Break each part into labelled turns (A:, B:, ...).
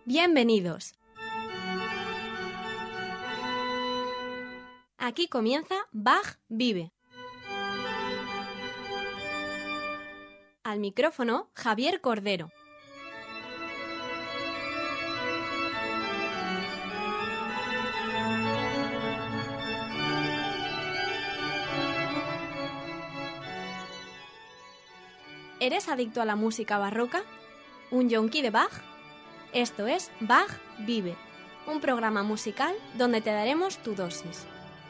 A: Bienvenidos. Aquí comienza Bach Vive. Al micrófono, Javier Cordero. ¿Eres adicto a la música barroca? ¿Un yonki de Bach? Esto es Bach Vive, un programa musical donde te daremos tu dosis.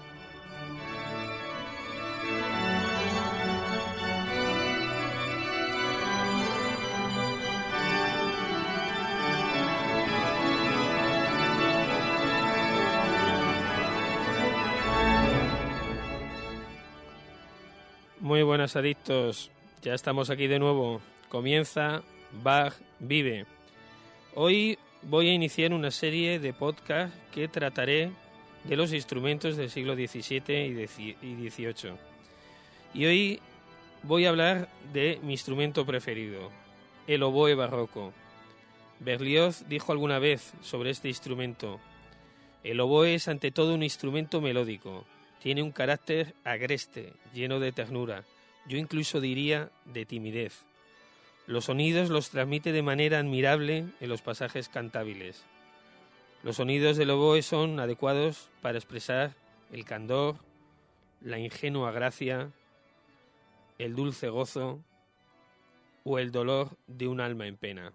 B: Muy buenas adictos, ya estamos aquí de nuevo. Comienza Bach Vive. Hoy voy a iniciar una serie de podcast que trataré de los instrumentos del siglo XVII y XVIII. Y hoy voy a hablar de mi instrumento preferido, el oboe barroco. Berlioz dijo alguna vez sobre este instrumento: el oboe es ante todo un instrumento melódico. Tiene un carácter agreste, lleno de ternura, yo incluso diría de timidez. Los sonidos los transmite de manera admirable en los pasajes cantables. Los sonidos del oboe son adecuados para expresar el candor, la ingenua gracia, el dulce gozo o el dolor de un alma en pena.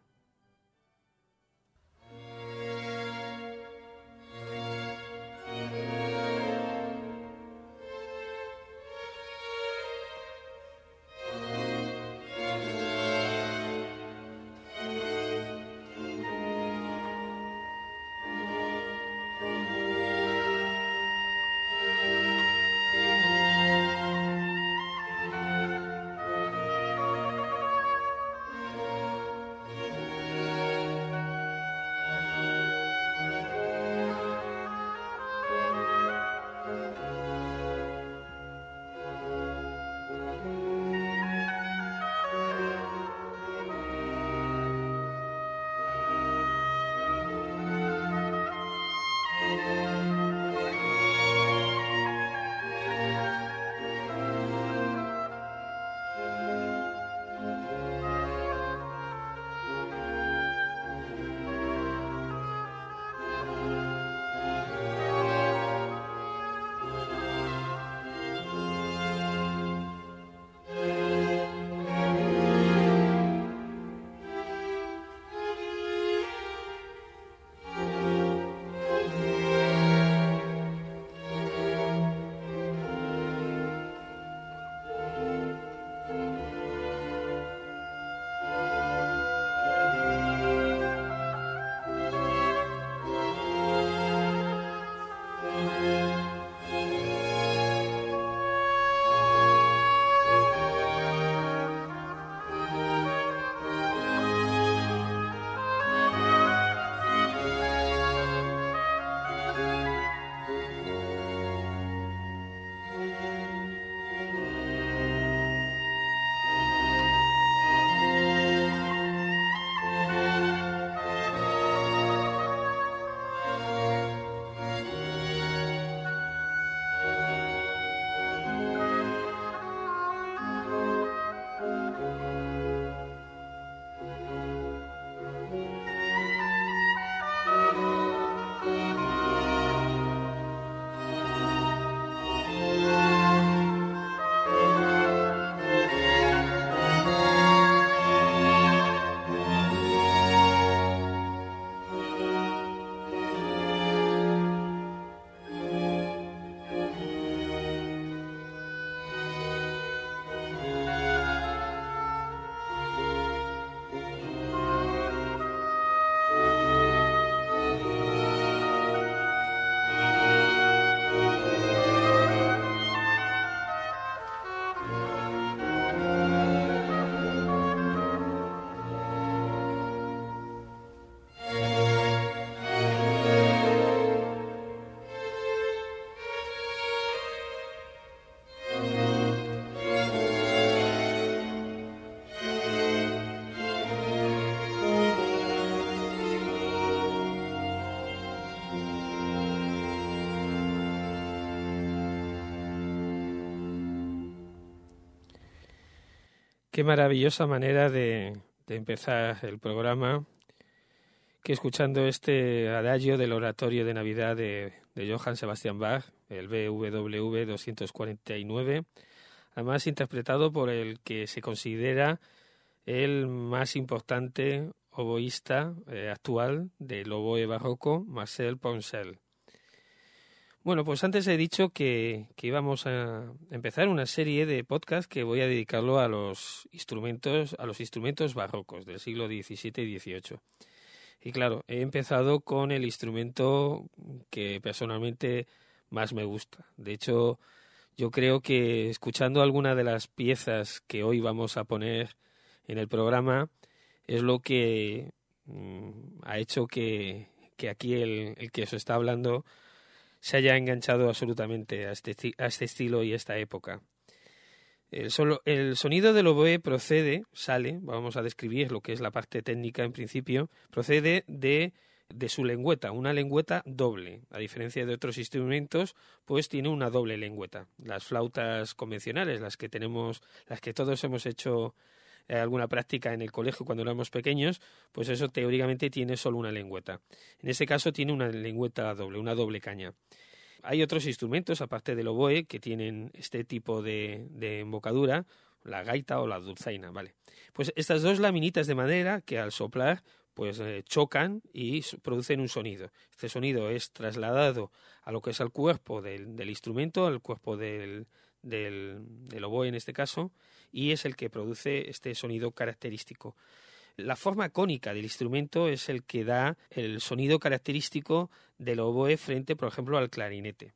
B: Qué maravillosa manera de empezar el programa, que escuchando este adagio del oratorio de Navidad de Johann Sebastian Bach, el BWV 249, además interpretado por el que se considera el más importante oboísta actual del oboe barroco, Marcel Poncel. Bueno, pues antes he dicho que íbamos a empezar una serie de podcasts que voy a dedicarlo a los instrumentos barrocos del siglo XVII y XVIII. Y claro, he empezado con el instrumento que personalmente más me gusta. De hecho, yo creo que escuchando alguna de las piezas que hoy vamos a poner en el programa es lo que ha hecho que aquí el que os está hablando se haya enganchado absolutamente a este estilo y a esta época. El sonido del oboe vamos a describir lo que es la parte técnica en principio, procede de su lengüeta, una lengüeta doble. A diferencia de otros instrumentos, pues tiene una doble lengüeta. Las flautas convencionales, las que todos hemos hecho alguna práctica en el colegio cuando éramos pequeños, pues eso teóricamente tiene solo una lengüeta. En este caso tiene una lengüeta doble, una doble caña. Hay otros instrumentos, aparte del oboe, que tienen este tipo de embocadura, la gaita o la dulzaina, ¿vale? Pues estas dos laminitas de madera que al soplar pues chocan y producen un sonido. Este sonido es trasladado a lo que es al cuerpo del instrumento, al cuerpo del oboe en este caso, y es el que produce este sonido característico. La forma cónica del instrumento es el que da el sonido característico del oboe frente, por ejemplo, al clarinete.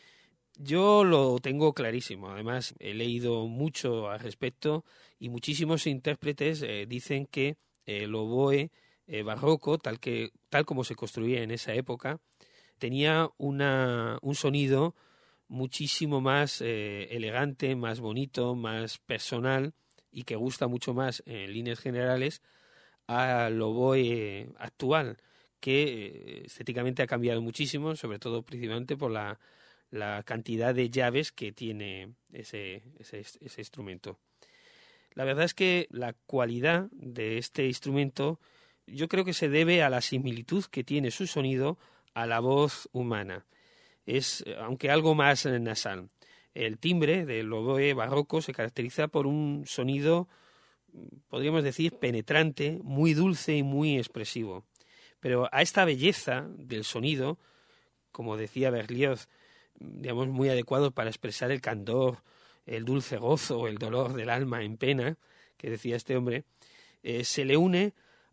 B: Yo lo tengo clarísimo, además he leído mucho al respecto y muchísimos intérpretes dicen que el oboe barroco, tal como se construía en esa época, tenía un sonido muchísimo más elegante, más bonito, más personal y que gusta mucho más en líneas generales al oboe actual, que estéticamente ha cambiado muchísimo, sobre todo principalmente por la cantidad de llaves que tiene ese instrumento. La verdad es que la cualidad de este instrumento yo creo que se debe a la similitud que tiene su sonido a la voz humana. Es, aunque algo más nasal. El timbre del oboe barroco se caracteriza por un sonido, podríamos decir, penetrante, muy dulce y muy expresivo. Pero a esta belleza del sonido, como decía Berlioz, digamos, muy adecuado para expresar el candor, el dulce gozo, el dolor del alma en pena, que decía este hombre, se le une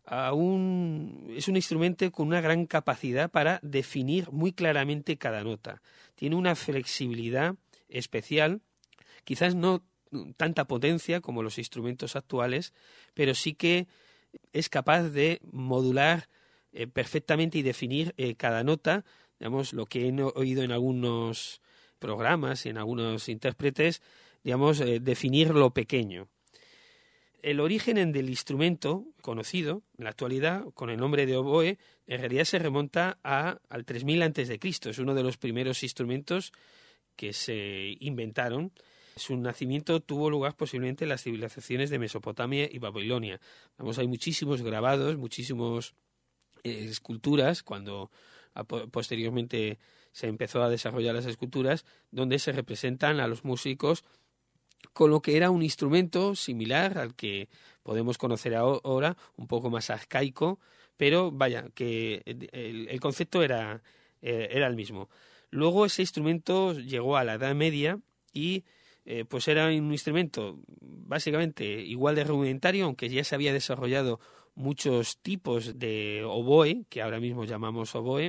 B: es un instrumento con una gran capacidad para definir muy claramente cada nota. Tiene una flexibilidad especial, quizás no tanta potencia como los instrumentos actuales, pero sí que es capaz de modular perfectamente y definir cada nota. Digamos, lo que he oído en algunos programas y en algunos intérpretes, digamos, definir lo pequeño. El origen del instrumento conocido en la actualidad con el nombre de oboe en realidad se remonta al 3000 a.C. Es uno de los primeros instrumentos que se inventaron. Su nacimiento tuvo lugar posiblemente en las civilizaciones de Mesopotamia y Babilonia. Vamos, hay muchísimos grabados, muchísimas esculturas, cuando posteriormente se empezó a desarrollar las esculturas, donde se representan a los músicos con lo que era un instrumento similar al que podemos conocer ahora, un poco más arcaico, pero vaya, que el concepto era el mismo. Luego ese instrumento llegó a la Edad Media y pues era un instrumento básicamente igual de rudimentario, aunque ya se había desarrollado muchos tipos de oboe, que ahora mismo llamamos oboe,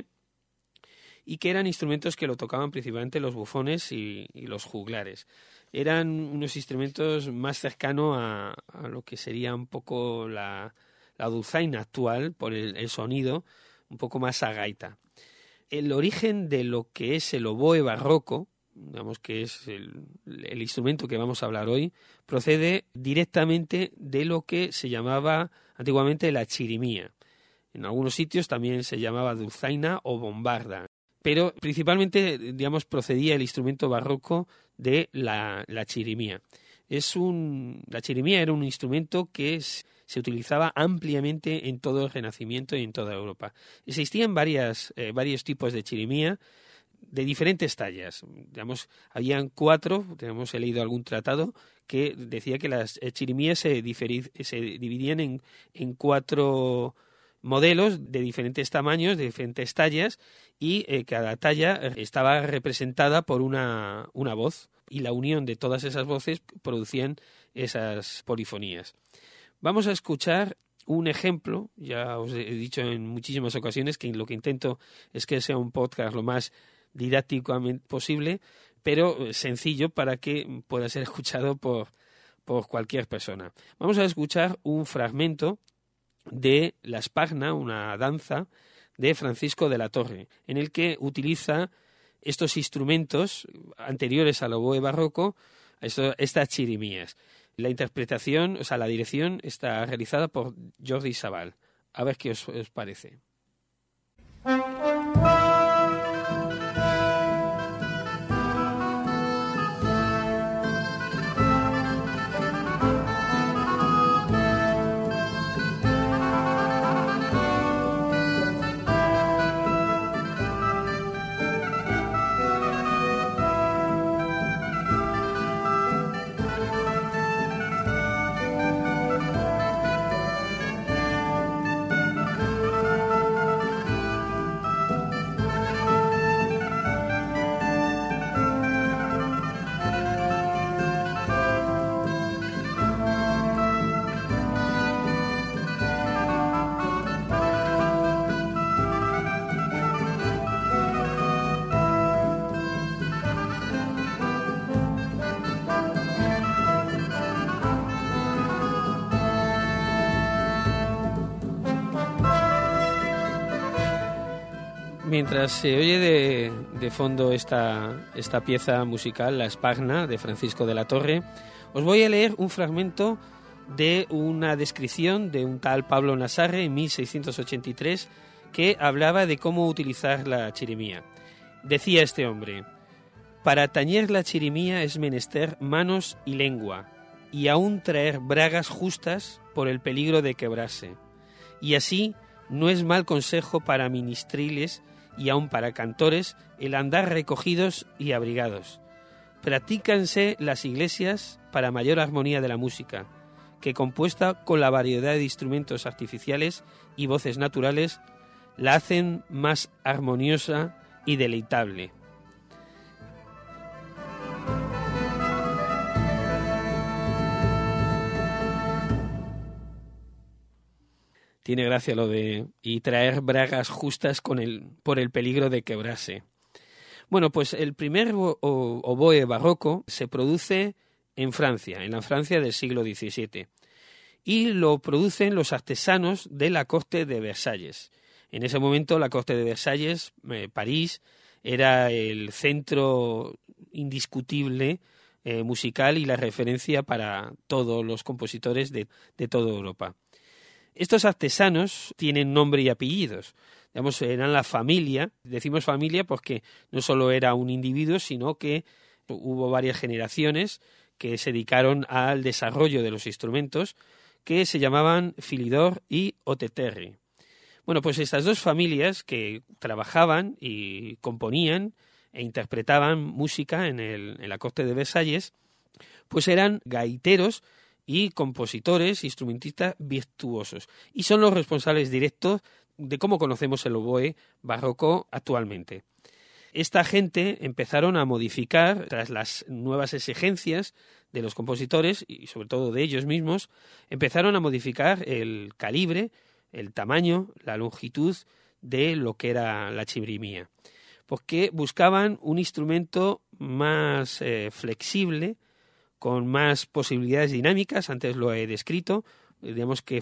B: y que eran instrumentos que lo tocaban principalmente los bufones y los juglares. Eran unos instrumentos más cercanos a lo que sería un poco la dulzaina actual, por el sonido, un poco más a gaita. El origen de lo que es el oboe barroco, digamos que es el instrumento que vamos a hablar hoy, procede directamente de lo que se llamaba antiguamente la chirimía. En algunos sitios también se llamaba dulzaina o bombarda. Pero principalmente, digamos, procedía el instrumento barroco de la chirimía. La chirimía era un instrumento que se utilizaba ampliamente en todo el Renacimiento y en toda Europa. Existían varios tipos de chirimía de diferentes tallas. Digamos, habían 4, he leído algún tratado que decía que las chirimías se dividían en 4 modelos de diferentes tamaños, de diferentes tallas, y cada talla estaba representada por una voz, y la unión de todas esas voces producían esas polifonías. Vamos a escuchar un ejemplo. Ya os he dicho en muchísimas ocasiones que lo que intento es que sea un podcast lo más didácticamente posible, pero sencillo para que pueda ser escuchado por cualquier persona. Vamos a escuchar un fragmento de la Spagna, una danza de Francisco de la Torre, en el que utiliza estos instrumentos anteriores al oboe barroco, estas chirimías. La interpretación, la dirección está realizada por Jordi Sabal. A ver qué os parece. Mientras se oye de fondo esta pieza musical, la Spagna de Francisco de la Torre, os voy a leer un fragmento de una descripción de un tal Pablo Nasarre en 1683 que hablaba de cómo utilizar la chirimía. Decía este hombre: para tañer la chirimía es menester manos y lengua, y aún traer bragas justas por el peligro de quebrarse. Y así no es mal consejo para ministriles y aun para cantores el andar recogidos y abrigados. Practícanse las iglesias para mayor armonía de la música, que compuesta con la variedad de instrumentos artificiales y voces naturales, la hacen más armoniosa y deleitable. Tiene gracia lo de y traer bragas justas por el peligro de quebrarse. Bueno, pues el primer oboe barroco se produce en Francia, en la Francia del siglo XVII, y lo producen los artesanos de la corte de Versalles. En ese momento la corte de Versalles, París, era el centro indiscutible musical y la referencia para todos los compositores de toda Europa. Estos artesanos tienen nombre y apellidos. Digamos, eran la familia. Decimos familia porque no solo era un individuo, sino que hubo varias generaciones que se dedicaron al desarrollo de los instrumentos, que se llamaban Philidor y Oteterri. Bueno, pues estas dos familias que trabajaban y componían e interpretaban música en la corte de Versalles, pues eran gaiteros y compositores, instrumentistas virtuosos, y son los responsables directos de cómo conocemos el oboe barroco actualmente. Esta gente empezaron a modificar, tras las nuevas exigencias de los compositores y sobre todo de ellos mismos, empezaron a modificar el calibre, el tamaño, la longitud de lo que era la chirimía, porque buscaban un instrumento más flexible, con más posibilidades dinámicas. Antes lo he descrito, digamos que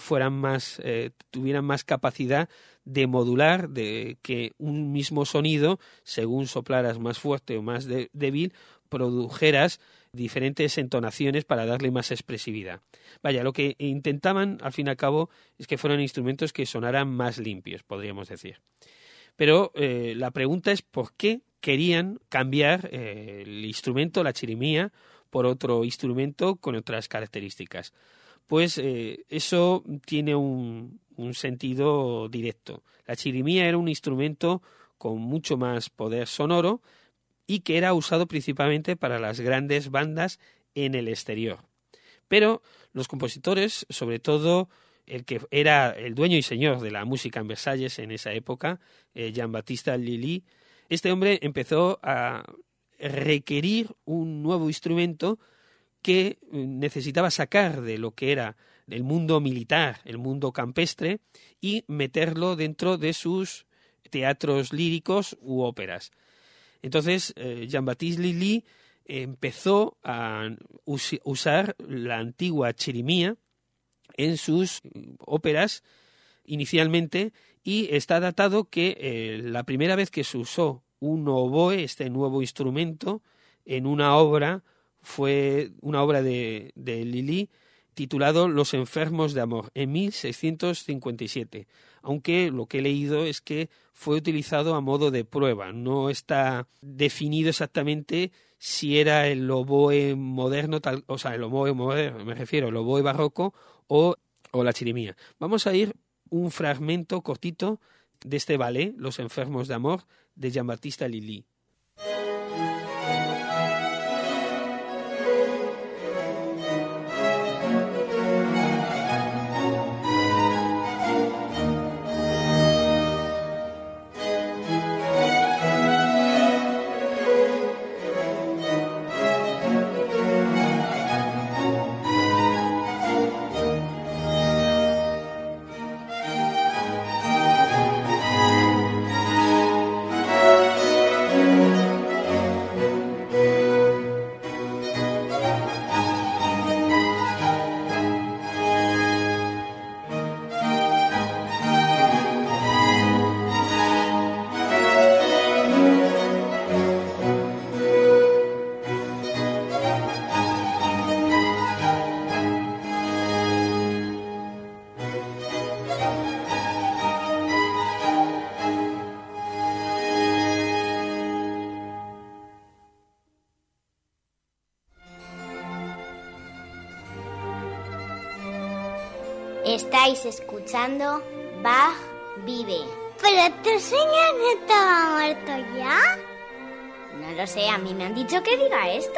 B: tuvieran más capacidad de modular, de que un mismo sonido, según soplaras más fuerte o más débil, produjeras diferentes entonaciones para darle más expresividad. Vaya, lo que intentaban, al fin y al cabo, es que fueran instrumentos que sonaran más limpios, podríamos decir. Pero la pregunta es por qué querían cambiar el instrumento, la chirimía, por otro instrumento con otras características. Pues eso tiene un sentido directo. La chirimía era un instrumento con mucho más poder sonoro y que era usado principalmente para las grandes bandas en el exterior. Pero los compositores, sobre todo el que era el dueño y señor de la música en Versalles en esa época, Jean-Baptiste Lully, este hombre empezó a requerir un nuevo instrumento que necesitaba sacar de lo que era el mundo militar, el mundo campestre, y meterlo dentro de sus teatros líricos u óperas. Entonces, Jean-Baptiste Lully empezó a usar la antigua chirimía en sus óperas inicialmente, y está datado que la primera vez que se usó un oboe, este nuevo instrumento, en una obra, fue una obra de Lully titulado Los enfermos de amor, en 1657, aunque lo que he leído es que fue utilizado a modo de prueba. No está definido exactamente si era el oboe moderno, el oboe moderno, me refiero al oboe barroco o la chirimía. Vamos a ir un fragmento cortito de este ballet, Los enfermos de amor, de Jean-Baptiste Lully.
C: Estáis escuchando Bach Vive.
D: ¿Pero tu señor no estaba muerto ya?
C: No lo sé, a mí me han dicho que diga esto.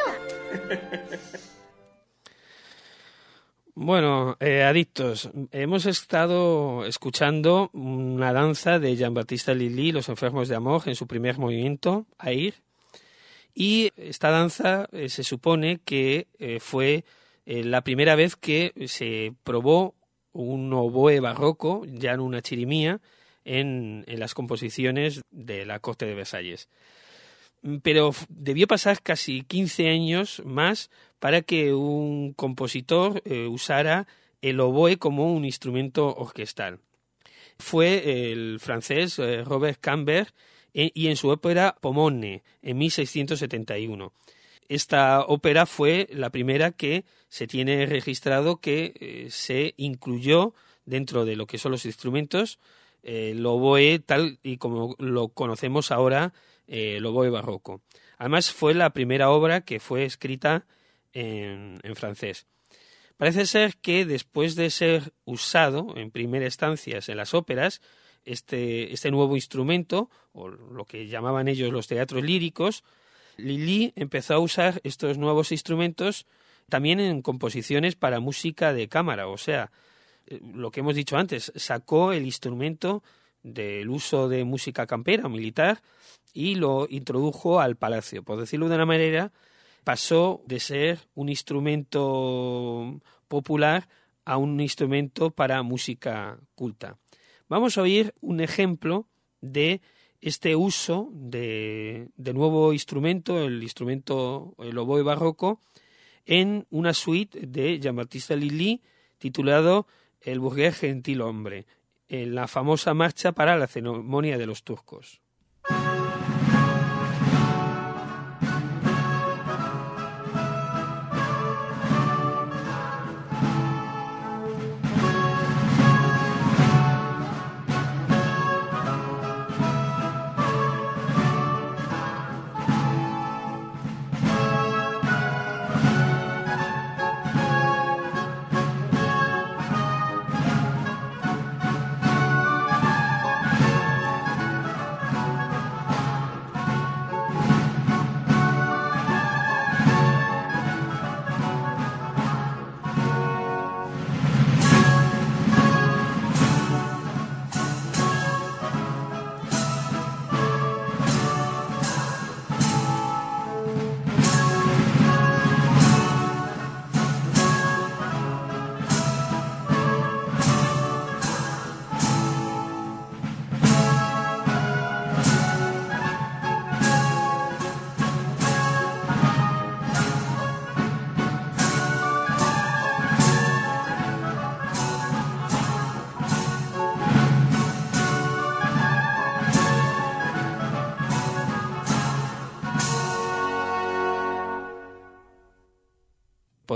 B: Bueno, adictos, hemos estado escuchando una danza de Jean-Baptiste Lully, Los enfermos de amor, en su primer movimiento, Air, y esta danza se supone que fue la primera vez que se probó un oboe barroco, ya en una chirimía, en las composiciones de la corte de Versalles. Pero debió pasar casi 15 años más para que un compositor usara el oboe como un instrumento orquestal. Fue el francés Robert Cambert y en su ópera Pomone, en 1671. Esta ópera fue la primera que se tiene registrado que se incluyó dentro de lo que son los instrumentos el oboe tal y como lo conocemos ahora, el oboe barroco. Además fue la primera obra que fue escrita en francés. Parece ser que después de ser usado en primera instancia en las óperas, este nuevo instrumento, o lo que llamaban ellos los teatros líricos, Lully empezó a usar estos nuevos instrumentos también en composiciones para música de cámara, o sea, lo que hemos dicho antes, sacó el instrumento del uso de música campera o militar y lo introdujo al palacio. Por decirlo de una manera, pasó de ser un instrumento popular a un instrumento para música culta. Vamos a oír un ejemplo de este uso de nuevo instrumento, el oboe barroco, en una suite de Jean-Baptiste Lully titulado El burgués gentil hombre, en la famosa marcha para la ceremonia de los turcos.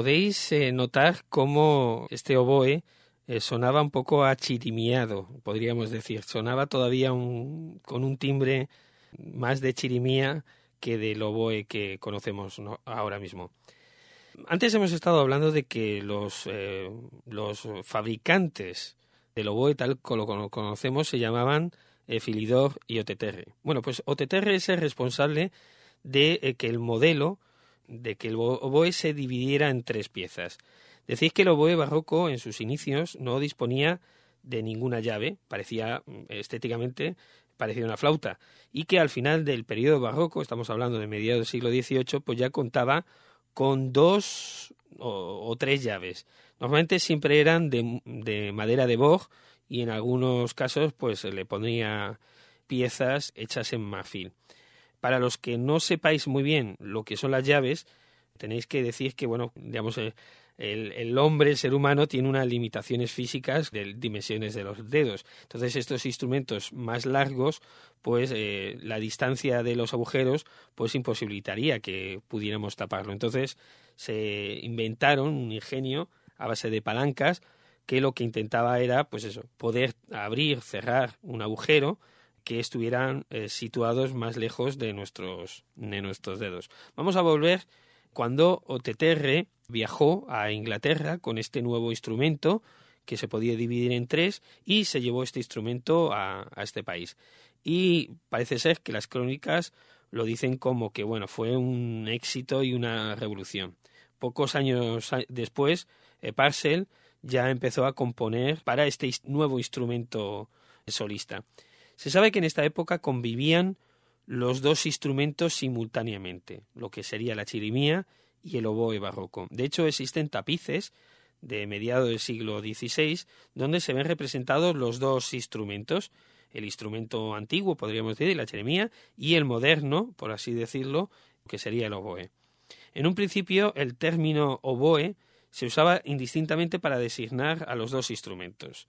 B: podéis notar cómo este oboe sonaba un poco achirimiado, podríamos decir. Sonaba todavía con un timbre más de chirimía que del oboe que conocemos, ¿no?, ahora mismo. Antes hemos estado hablando de que los fabricantes del oboe, tal como lo conocemos, se llamaban Philidor y Oteterre. Bueno, pues Oteterre es el responsable de que el oboe se dividiera en 3 piezas. Decís que el oboe barroco en sus inicios no disponía de ninguna llave, estéticamente parecía una flauta, y que al final del periodo barroco, estamos hablando de mediados del siglo XVIII, pues ya contaba con 2 o 3 llaves. Normalmente siempre eran de madera de boj y en algunos casos pues se le ponía piezas hechas en marfil. Para los que no sepáis muy bien lo que son las llaves, tenéis que decir que, bueno, digamos, el hombre, el ser humano, tiene unas limitaciones físicas de dimensiones de los dedos. Entonces, estos instrumentos más largos, pues la distancia de los agujeros, pues imposibilitaría que pudiéramos taparlo. Entonces, se inventaron un ingenio a base de palancas que lo que intentaba era, pues eso, poder abrir, cerrar un agujero que estuvieran situados más lejos de nuestros dedos. Vamos a volver cuando Oteterre viajó a Inglaterra con este nuevo instrumento que se podía dividir en 3 y se llevó este instrumento a este país. Y parece ser que las crónicas lo dicen como que, bueno, fue un éxito y una revolución. Pocos años después, Purcell ya empezó a componer para este nuevo instrumento solista. Se sabe que en esta época convivían los 2 instrumentos simultáneamente, lo que sería la chirimía y el oboe barroco. De hecho, existen tapices de mediados del siglo XVI donde se ven representados los 2 instrumentos, el instrumento antiguo, podríamos decir, la chirimía, y el moderno, por así decirlo, que sería el oboe. En un principio, el término oboe se usaba indistintamente para designar a los 2 instrumentos,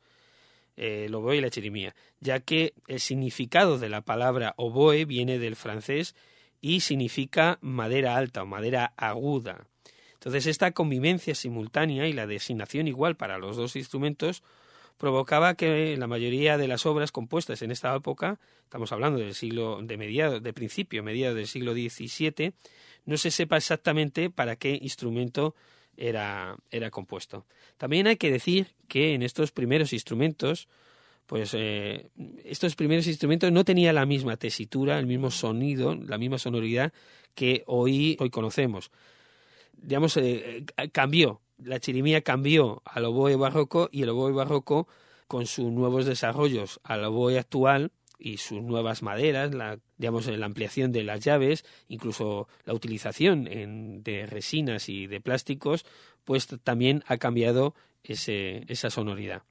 B: el oboe y la chirimía, ya que el significado de la palabra oboe viene del francés y significa madera alta o madera aguda. Entonces, esta convivencia simultánea y la designación igual para los 2 instrumentos provocaba que la mayoría de las obras compuestas en esta época, estamos hablando del mediados del siglo XVII, no se sepa exactamente para qué instrumento era compuesto. También hay que decir que en estos primeros instrumentos, pues estos primeros instrumentos no tenían la misma tesitura, el mismo sonido, la misma sonoridad que hoy conocemos. Digamos, cambió. La chirimía cambió al oboe barroco y el oboe barroco, con sus nuevos desarrollos al oboe actual y sus nuevas maderas, la ampliación de las llaves, incluso la utilización de resinas y de plásticos, pues también ha cambiado esa sonoridad.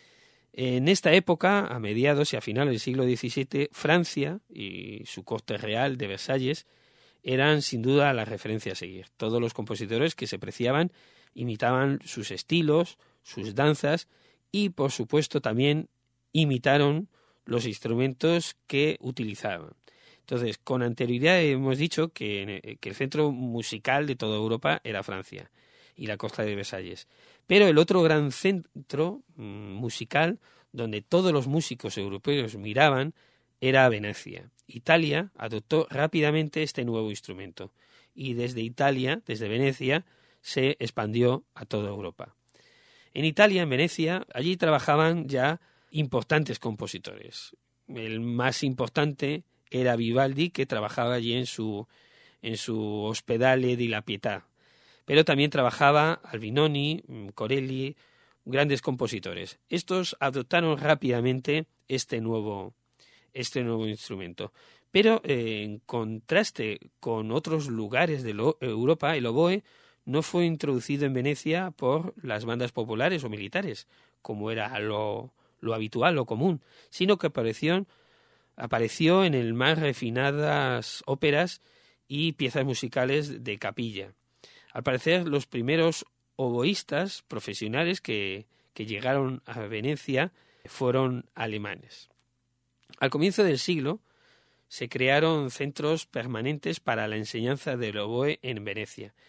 B: En esta época, a mediados y a finales del siglo XVII, Francia y su corte real de Versalles eran sin duda la referencia a seguir. Todos los compositores que se preciaban imitaban sus estilos, sus danzas y, por supuesto, también imitaron los instrumentos que utilizaban. Entonces, con anterioridad hemos dicho que el centro musical de toda Europa era Francia y la costa de Versalles. Pero el otro gran centro musical donde todos los músicos europeos miraban era Venecia. Italia adoptó rápidamente este nuevo instrumento y desde Venecia, se expandió a toda Europa. En Italia, en Venecia, allí trabajaban ya importantes compositores. El más importante era Vivaldi, que trabajaba allí en su Ospedale di la Pietà. Pero también trabajaba Albinoni, Corelli, grandes compositores. Estos adoptaron rápidamente este nuevo instrumento. Pero en contraste con otros lugares de Europa, el oboe no fue introducido en Venecia por las bandas populares o militares, como era lo habitual, lo común, sino que apareció en el más refinadas óperas y piezas musicales de capilla. Al parecer, los primeros oboístas profesionales que llegaron a Venecia fueron alemanes. Al comienzo del siglo se crearon centros permanentes para la enseñanza del oboe en Venecia.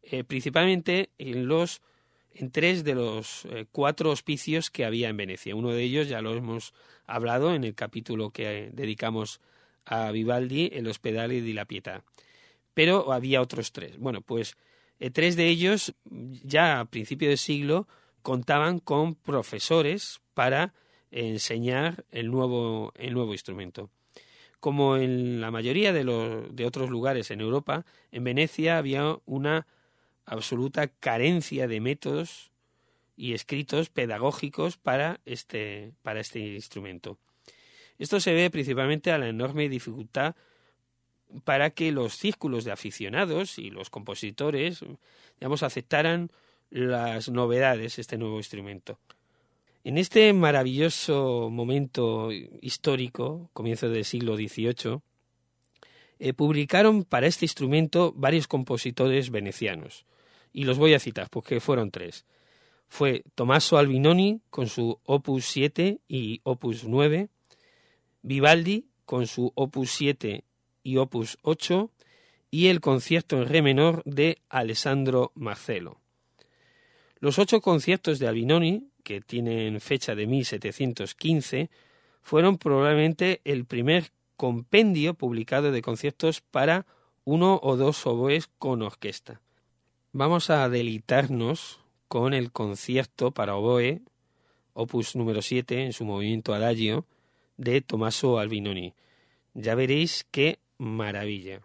B: principalmente en 3 de los 4 hospicios que había en Venecia. Uno de ellos ya lo hemos hablado en el capítulo que dedicamos a Vivaldi, el Ospedale di la Pietà. Pero había otros 3. Bueno, pues 3 de ellos ya a principio del siglo contaban con profesores para enseñar el nuevo instrumento. Como en la mayoría de otros lugares en Europa, en Venecia había una absoluta carencia de métodos y escritos pedagógicos para este instrumento. Esto se debe principalmente a la enorme dificultad para que los círculos de aficionados y los compositores, digamos, aceptaran las novedades de este nuevo instrumento. En este maravilloso momento histórico, comienzo del siglo XVIII, publicaron para este instrumento varios compositores venecianos. Y los voy a citar porque fueron 3. Fue Tommaso Albinoni con su Opus 7 y Opus 9, Vivaldi con su Opus 7 y Opus 8 y el concierto en re menor de Alessandro Marcello. Los 8 conciertos de Albinoni, que tienen fecha de 1715, fueron probablemente el primer compendio publicado de conciertos para 1 o 2 oboes con orquesta. Vamos a deleitarnos con el concierto para oboe, opus número 7, en su movimiento adagio, de Tommaso Albinoni. Ya veréis qué maravilla.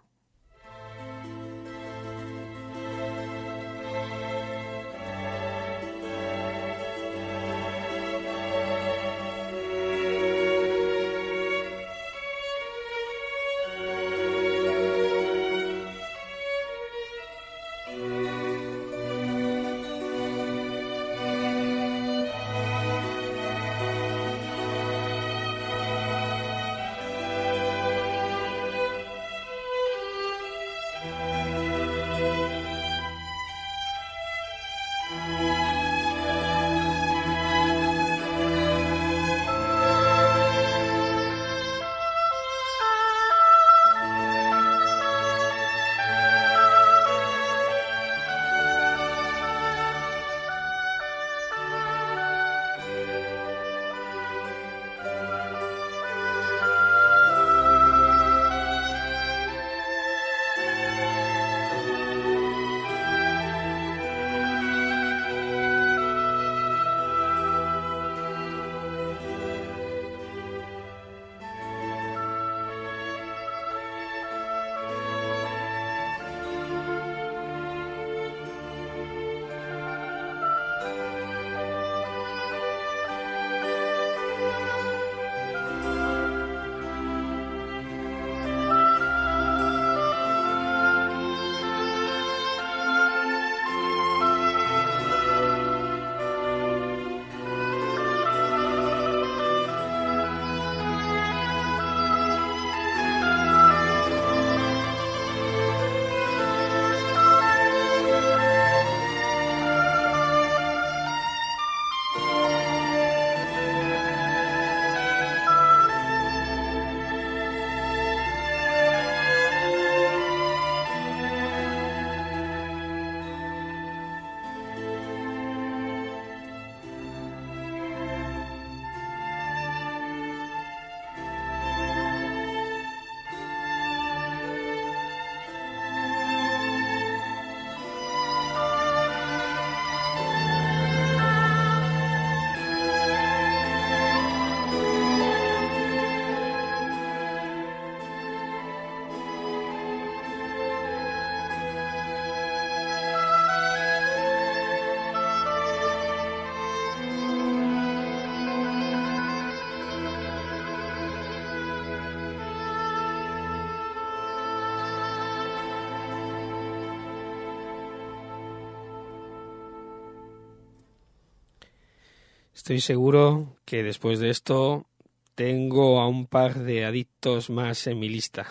B: Estoy seguro que después de esto tengo a un par de adictos más en mi lista.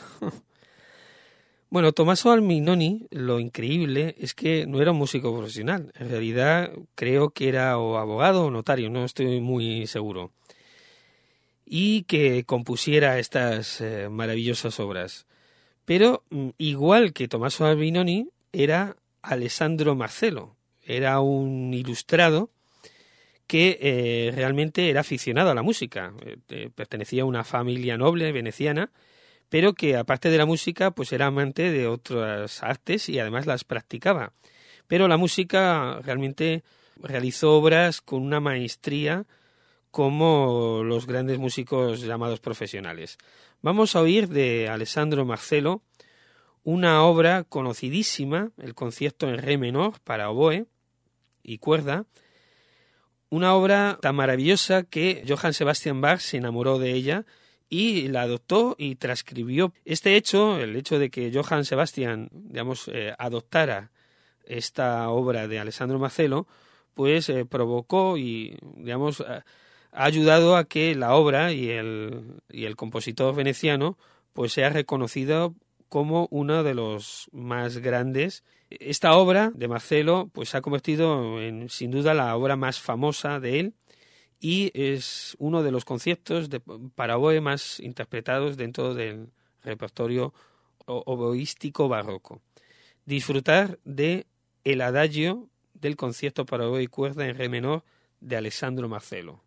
B: Bueno, Tommaso Albinoni, lo increíble es que no era un músico profesional. En realidad creo que era o abogado o notario, no estoy muy seguro. Y que compusiera estas maravillosas obras. Pero igual que Tommaso Albinoni, era Alessandro Marcello. Era un ilustrado que realmente era aficionado a la música. Pertenecía a una familia noble veneciana, pero que aparte de la música pues era amante de otras artes y además las practicaba. Pero la música realmente realizó obras con una maestría como los grandes músicos llamados profesionales. Vamos a oír de Alessandro Marcello una obra conocidísima, el concierto en re menor para oboe y cuerda, una obra tan maravillosa que Johann Sebastian Bach se enamoró de ella y la adoptó y transcribió. Este hecho, el hecho de que Johann Sebastian, adoptara esta obra de Alessandro Marcello, pues provocó y, ha ayudado a que la obra y el compositor veneciano pues sea reconocido como uno de los más grandes. Esta obra de Marcello pues se ha convertido en, sin duda, la obra más famosa de él y es uno de los conciertos para oboe más interpretados dentro del repertorio oboístico barroco. Disfrutar de el adagio del concierto para oboe y cuerda en re menor de Alessandro Marcello.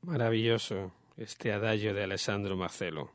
B: Maravilloso este adagio de Alessandro Marcello.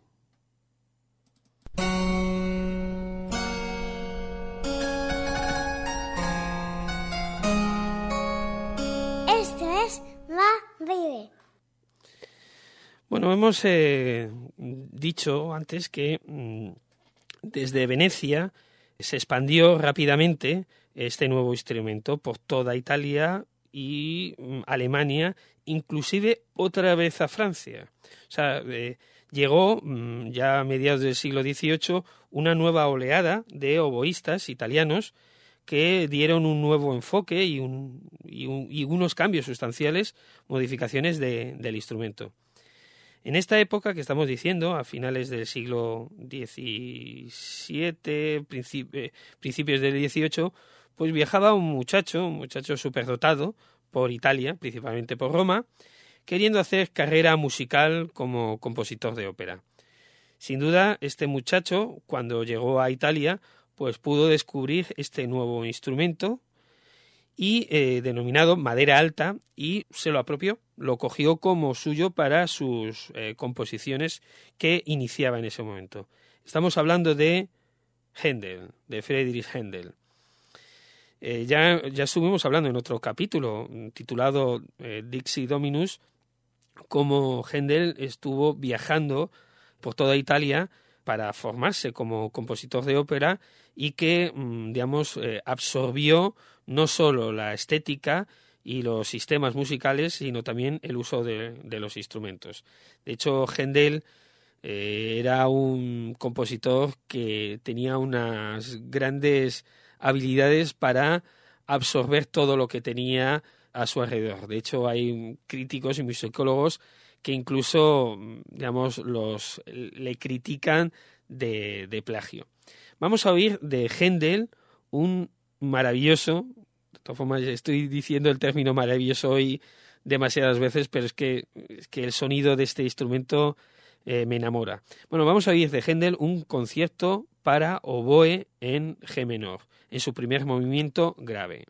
D: Esto es Bach Vive.
B: Bueno, hemos dicho antes que desde Venecia se expandió rápidamente este nuevo instrumento por toda Italia y Alemania, inclusive otra vez a Francia. O sea, llegó ya a mediados del siglo XVIII una nueva oleada de oboístas italianos que dieron un nuevo enfoque y unos cambios sustanciales, modificaciones del instrumento. En esta época que estamos diciendo, a finales del siglo XVII, principios del XVIII, pues viajaba un muchacho superdotado por Italia, principalmente por Roma, queriendo hacer carrera musical como compositor de ópera. Sin duda, este muchacho, cuando llegó a Italia, pues pudo descubrir este nuevo instrumento y denominado madera alta, y se lo apropió, lo cogió como suyo para sus composiciones que iniciaba en ese momento. Estamos hablando de Händel, de Friedrich Händel. Ya estuvimos hablando en otro capítulo titulado Dixi Dominus, cómo Händel estuvo viajando por toda Italia para formarse como compositor de ópera y que, absorbió no solo la estética y los sistemas musicales, sino también el uso de los instrumentos. De hecho, Händel era un compositor que tenía unas grandes habilidades para absorber todo lo que tenía a su alrededor. De hecho, hay críticos y musicólogos que incluso, le critican de plagio. Vamos a oír de Händel un maravilloso, de todas formas estoy diciendo el término maravilloso hoy demasiadas veces, pero es que el sonido de este instrumento me enamora. Bueno, vamos a oír de Händel un concierto para oboe en G menor, en su primer movimiento grave.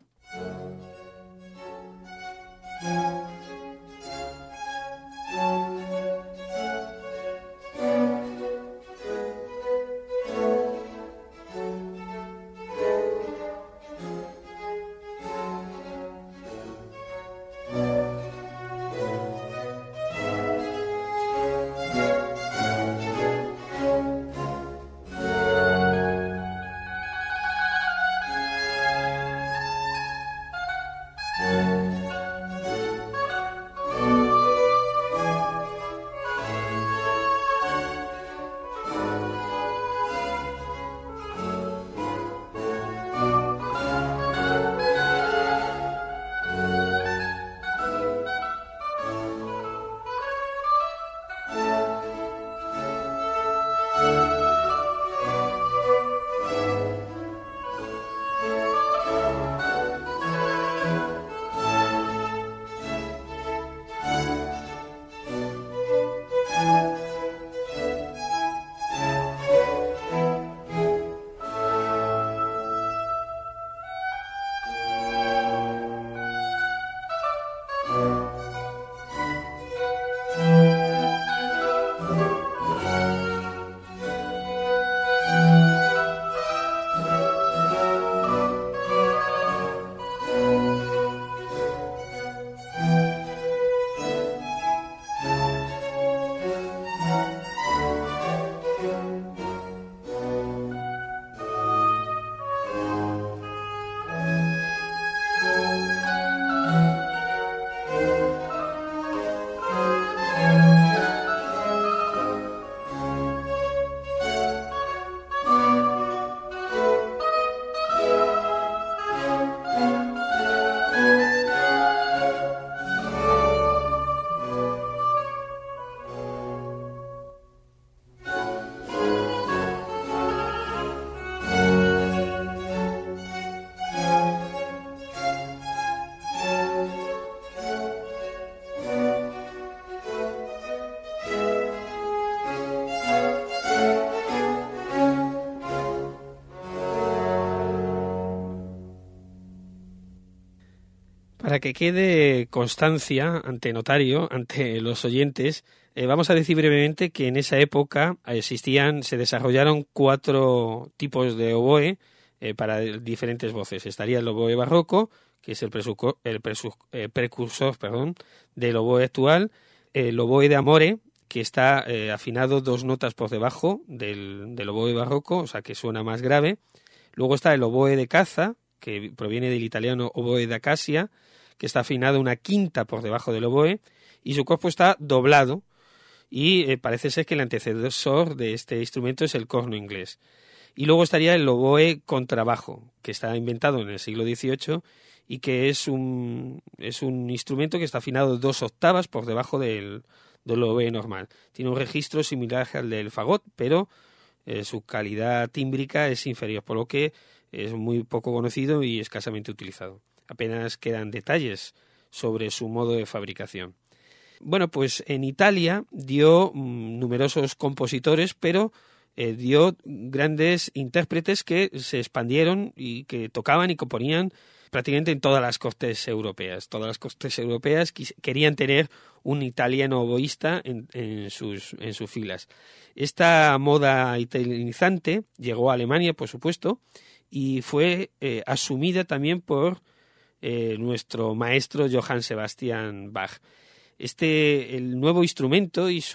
B: para que quede constancia ante notario, ante los oyentes, vamos a decir brevemente que en esa época se desarrollaron 4 tipos de oboe para diferentes voces. Estaría el oboe barroco, que es el precursor del oboe actual, el oboe de amore, que está afinado 2 notas por debajo del oboe barroco, o sea que suena más grave. Luego está el oboe de caza, que proviene del italiano oboe da acacia, que está afinado 1/5 por debajo del oboe, y su cuerpo está doblado, y parece ser que el antecesor de este instrumento es el corno inglés. Y luego estaría el oboe contrabajo, que está inventado en el siglo XVIII y que es un instrumento que está afinado 2 octavas por debajo del oboe normal. Tiene un registro similar al del fagot, pero su calidad tímbrica es inferior, por lo que es muy poco conocido y escasamente utilizado. Apenas quedan detalles sobre su modo de fabricación. Bueno, pues en Italia dio numerosos compositores, pero dio grandes intérpretes que se expandieron y que tocaban y componían prácticamente en todas las cortes europeas. Todas las cortes europeas querían tener un italiano oboísta en sus filas. Esta moda italianizante llegó a Alemania, por supuesto, y fue asumida también por nuestro maestro Johann Sebastian Bach. El nuevo instrumento y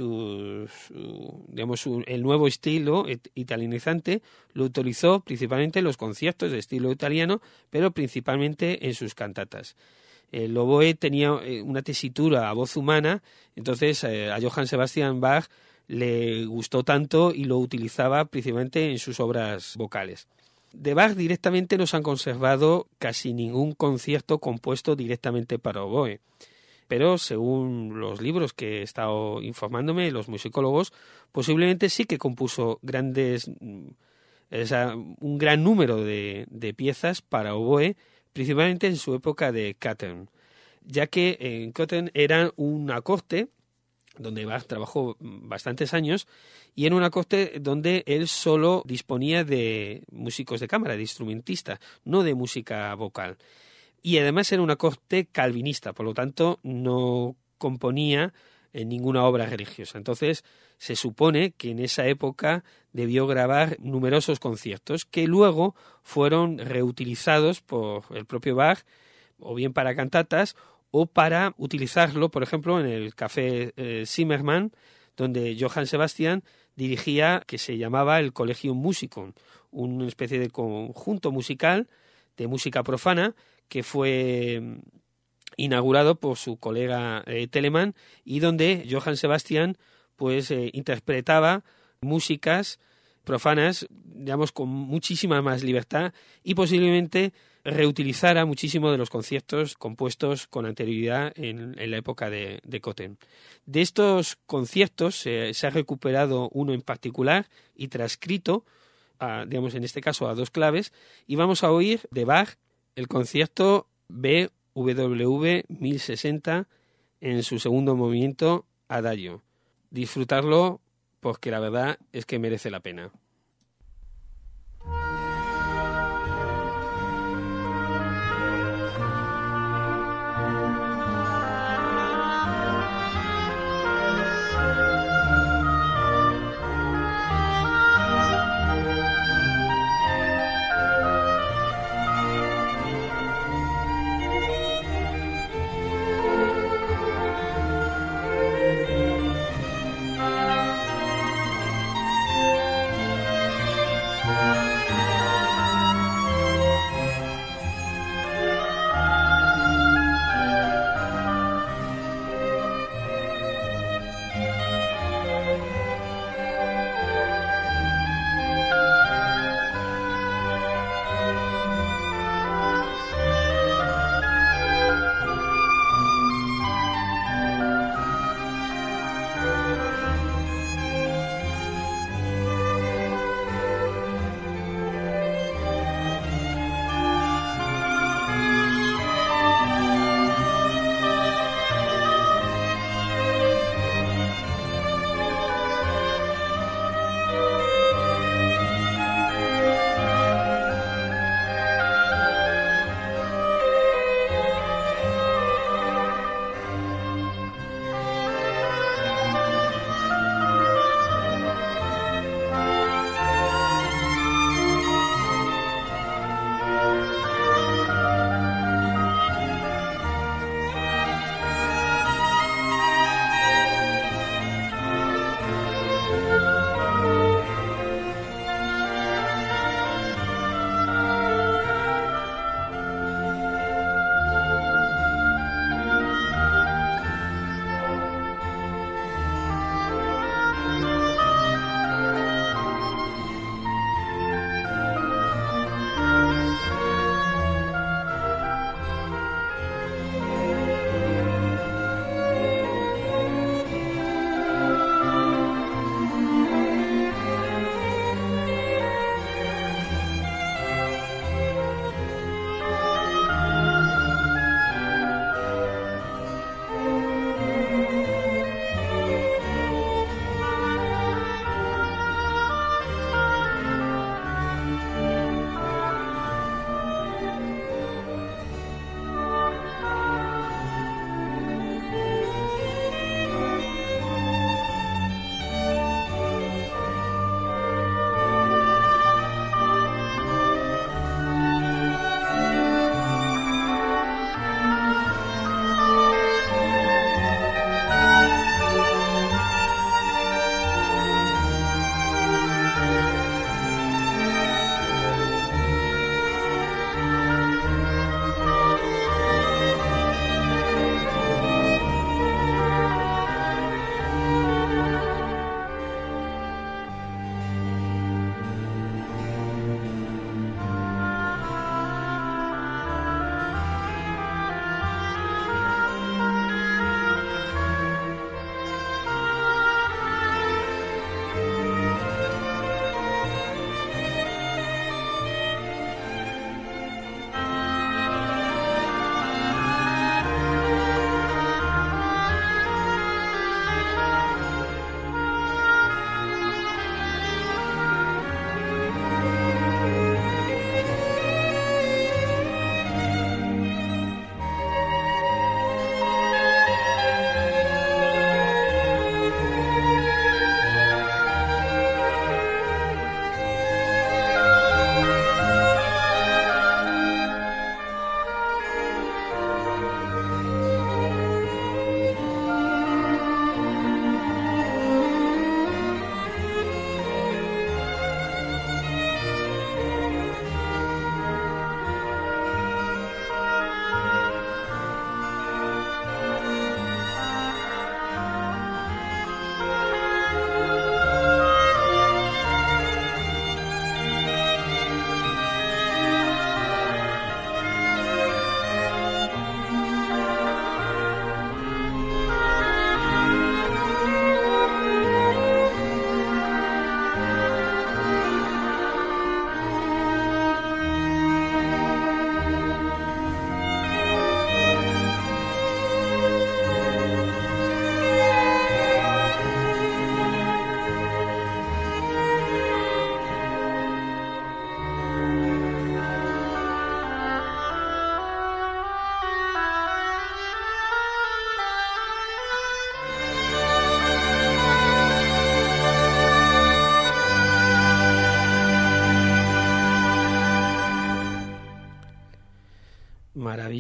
B: el nuevo estilo italianizante lo utilizó principalmente en los conciertos de estilo italiano, pero principalmente en sus cantatas. El oboe tenía una tesitura a voz humana, entonces a Johann Sebastian Bach le gustó tanto y lo utilizaba principalmente en sus obras vocales. De Bach directamente no se han conservado casi ningún concierto compuesto directamente para oboe. Pero según los libros que he estado informándome, los musicólogos, posiblemente sí que compuso un gran número de piezas para oboe, principalmente en su época de Köthen, ya que en Köthen era una corte donde Bach trabajó bastantes años y en una corte donde él solo disponía de músicos de cámara, de instrumentistas, no de música vocal. Y además era una corte calvinista, por lo tanto no componía ninguna obra religiosa. Entonces se supone que en esa época debió grabar numerosos conciertos que luego fueron reutilizados por el propio Bach, o bien para cantatas o para utilizarlo, por ejemplo, en el Café Zimmermann, donde Johann Sebastian dirigía, que se llamaba el Collegium Musicum, una especie de conjunto musical de música profana que fue inaugurado por su colega Telemann y donde Johann Sebastian interpretaba músicas profanas, digamos, con muchísima más libertad y posiblemente reutilizara muchísimo de los conciertos compuestos con anterioridad en la época de Köthen. De estos conciertos se ha recuperado uno en particular y transcrito, en este caso a 2 claves, y vamos a oír de Bach el concierto BWV 1060 en su segundo movimiento Adagio. Disfrutarlo porque la verdad es que merece la pena.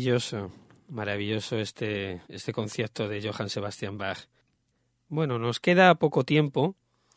B: Maravilloso, maravilloso este concierto de Johann Sebastian Bach. Bueno, nos queda poco tiempo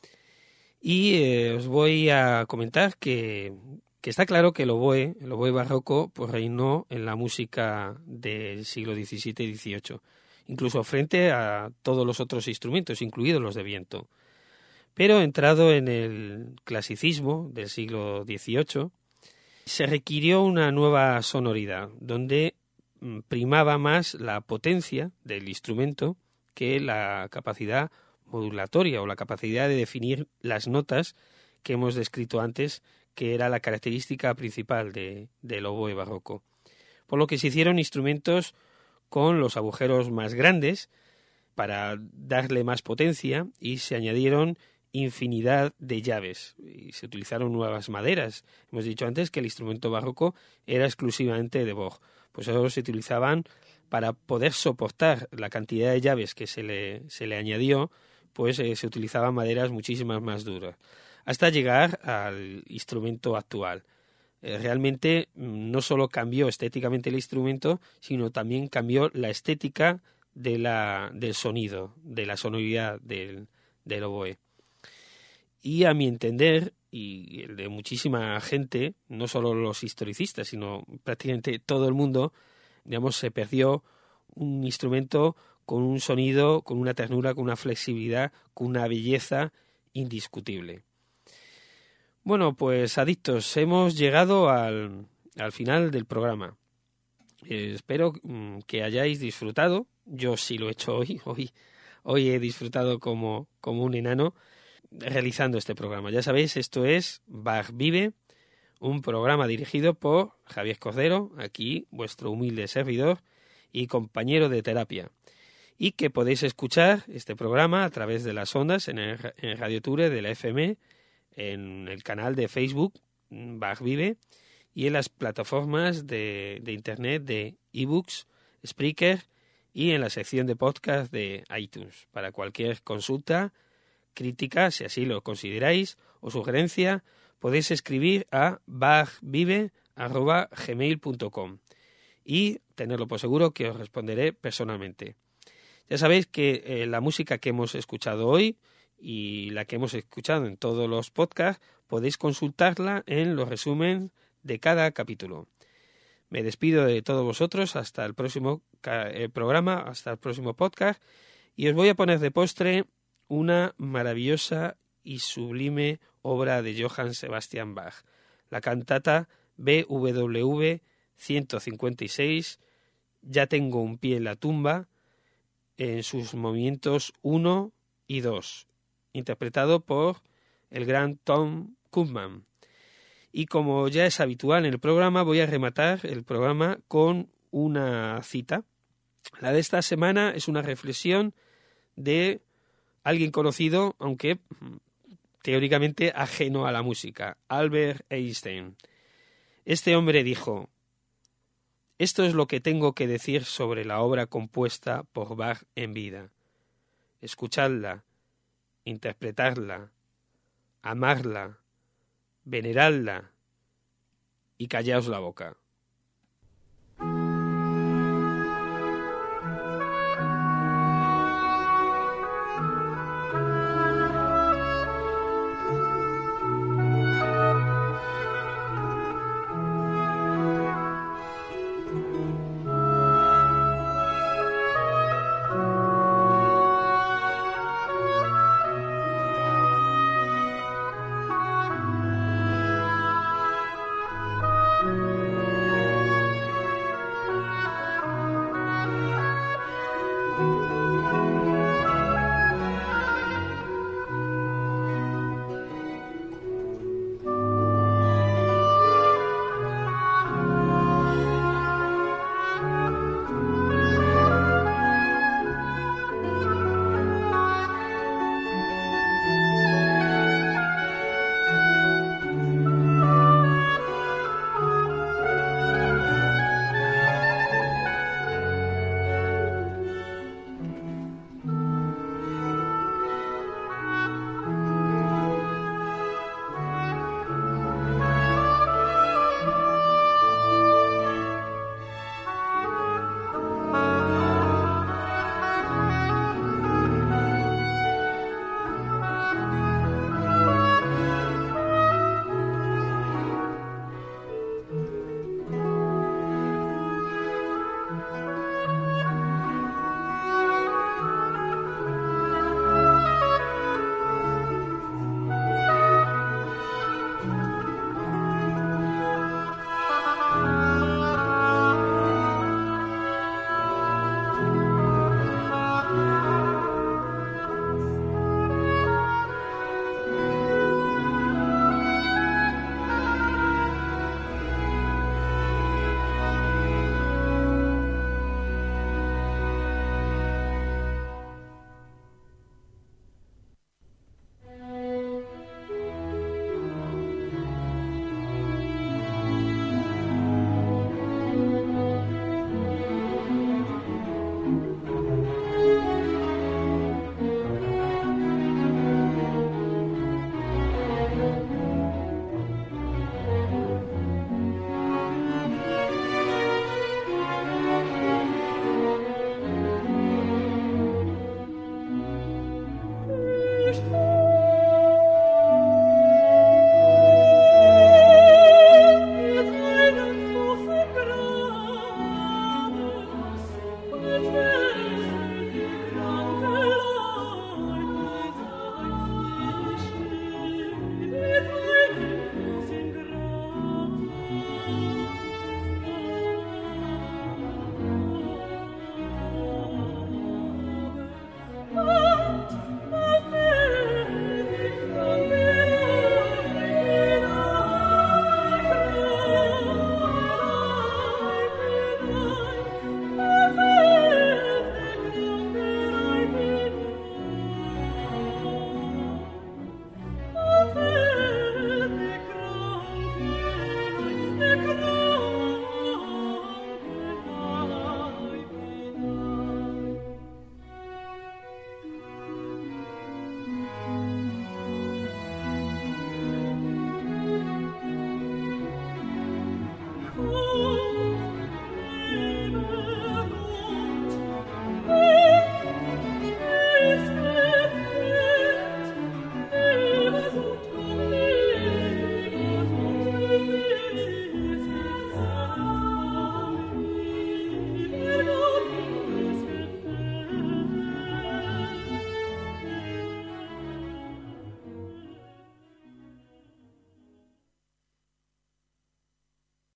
B: y os voy a comentar que está claro que el oboe barroco, pues reinó en la música del siglo XVII y XVIII, incluso frente a todos los otros instrumentos, incluidos los de viento. Pero entrado en el clasicismo del siglo XVIII, se requirió una nueva sonoridad, donde primaba más la potencia del instrumento que la capacidad modulatoria o la capacidad de definir las notas que hemos descrito antes, que era la característica principal del oboe barroco. Por lo que se hicieron instrumentos con los agujeros más grandes para darle más potencia y se añadieron infinidad de llaves y se utilizaron nuevas maderas. Hemos dicho antes que el instrumento barroco era exclusivamente de boj, pues ahora se utilizaban para poder soportar la cantidad de llaves que se le añadió, pues se utilizaban maderas muchísimas más duras, hasta llegar al instrumento actual. Realmente no solo cambió estéticamente el instrumento, sino también cambió la estética del sonido, de la sonoridad del oboe. Y a mi entender, y el de muchísima gente, no solo los historicistas, sino prácticamente todo el mundo, digamos, se perdió un instrumento con un sonido, con una ternura, con una flexibilidad, con una belleza indiscutible. Bueno, pues adictos, hemos llegado al final del programa. Espero que hayáis disfrutado. Yo sí lo he hecho hoy he disfrutado como un enano realizando este programa. Ya sabéis, esto es Bach Vive, un programa dirigido por Javier Cordero, aquí vuestro humilde servidor y compañero de terapia, y que podéis escuchar este programa a través de las ondas en Radio Ture de la FM, en el canal de Facebook Bach Vive y en las plataformas de internet de eBooks, Spreaker y en la sección de podcast de iTunes. Para cualquier consulta, crítica, si así lo consideráis, o sugerencia, podéis escribir a bachvive@gmail.com y tenerlo por seguro que os responderé personalmente. Ya sabéis que la música que hemos escuchado hoy y la que hemos escuchado en todos los podcasts podéis consultarla en los resúmenes de cada capítulo. Me despido de todos vosotros hasta el próximo programa, hasta el próximo podcast, y os voy a poner de postre una maravillosa y sublime obra de Johann Sebastian Bach, la cantata BWV 156, Ya tengo un pie en la tumba, en sus movimientos 1 y 2, interpretado por el gran Tom Koopman. Y como ya es habitual en el programa, voy a rematar el programa con una cita. La de esta semana es una reflexión de alguien conocido, aunque teóricamente ajeno a la música, Albert Einstein. Este hombre dijo: «Esto es lo que tengo que decir sobre la obra compuesta por Bach en vida. Escuchadla, interpretarla, amarla, veneradla y callaos la boca».